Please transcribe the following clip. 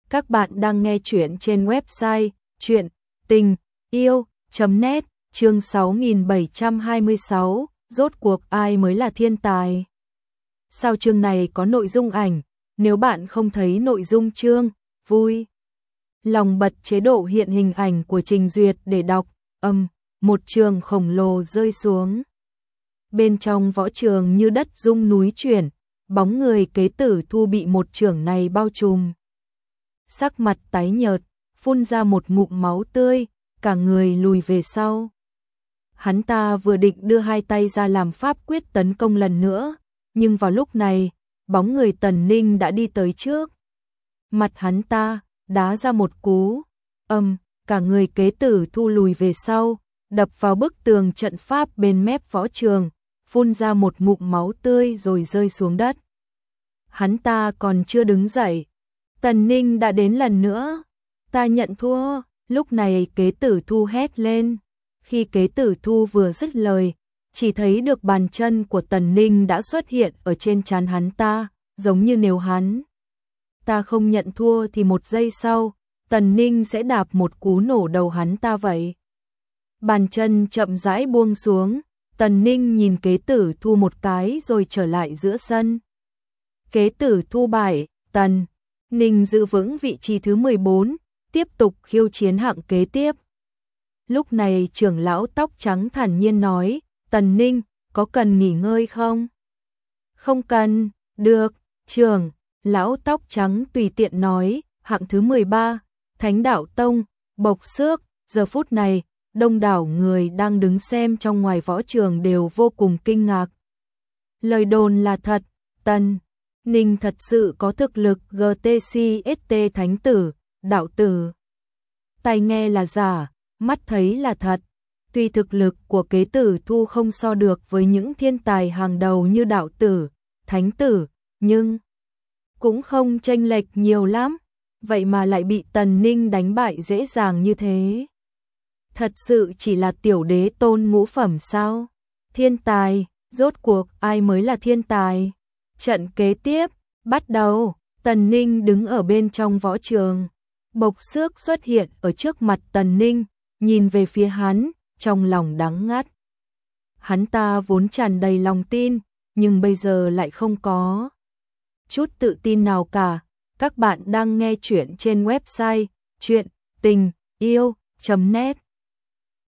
Các bạn đang nghe chuyện trên website chuyện tình yêu.net, chương 6726, rốt cuộc ai mới là thiên tài. Sau chương này có nội dung ảnh, nếu bạn không thấy nội dung chương, vui lòng bật chế độ hiện hình ảnh của Trình Duyệt để đọc. Một trường khổng lồ rơi xuống. Bên trong võ trường như đất rung núi chuyển, bóng người Kế Tử Thu bị một chưởng này bao trùm. Sắc mặt tái nhợt, phun ra một ngụm máu tươi, cả người lùi về sau. Hắn ta vừa định đưa hai tay ra làm pháp quyết tấn công lần nữa, nhưng vào lúc này, bóng người Tần Ninh đã đi tới trước. Mặt hắn ta đá ra một cú, cả người Kế Tử Thu lùi về sau, đập vào bức tường trận pháp bên mép võ trường, phun ra một ngụm máu tươi rồi rơi xuống đất. Hắn ta còn chưa đứng dậy, Tần Ninh đã đến lần nữa. Ta nhận thua. Lúc này Kế Tử Thu hét lên. Khi Kế Tử Thu vừa dứt lời, chỉ thấy được bàn chân của Tần Ninh đã xuất hiện ở trên trán hắn ta, giống như nếu hắn ta không nhận thua thì một giây sau, Tần Ninh sẽ đạp một cú nổ đầu hắn ta vậy. Bàn chân chậm rãi buông xuống, Tần Ninh nhìn Kế Tử Thu một cái rồi trở lại giữa sân. Kế Tử Thu bại, Tần Ninh giữ vững vị trí thứ 14, tiếp tục khiêu chiến hạng kế tiếp. Lúc này trưởng lão tóc trắng thản nhiên nói, Tần Ninh, có cần nghỉ ngơi không? Không cần, được, trưởng lão tóc trắng tùy tiện nói, hạng thứ 13, Thánh Đạo Tông, Bộc Xước. Giờ phút này, đông đảo người đang đứng xem trong ngoài võ trường đều vô cùng kinh ngạc. Lời đồn là thật, Tần Ninh thật sự có thực lực GTCST Thánh Tử, Đạo Tử. Tai nghe là giả, mắt thấy là thật. Tuy thực lực của Kế Tử Thu không so được với những thiên tài hàng đầu như Đạo Tử, Thánh Tử, nhưng cũng không chênh lệch nhiều lắm. Vậy mà lại bị Tần Ninh đánh bại dễ dàng như thế. Thật sự chỉ là tiểu đế tôn ngũ phẩm sao? Thiên tài, rốt cuộc ai mới là thiên tài? Trận kế tiếp, bắt đầu. Tần Ninh đứng ở bên trong võ trường. Bộc Xước xuất hiện ở trước mặt Tần Ninh, nhìn về phía hắn, trong lòng đắng ngắt. Hắn ta vốn tràn đầy lòng tin, nhưng bây giờ lại không có chút tự tin nào cả. Các bạn đang nghe chuyện trên website chuyện tình yêu.net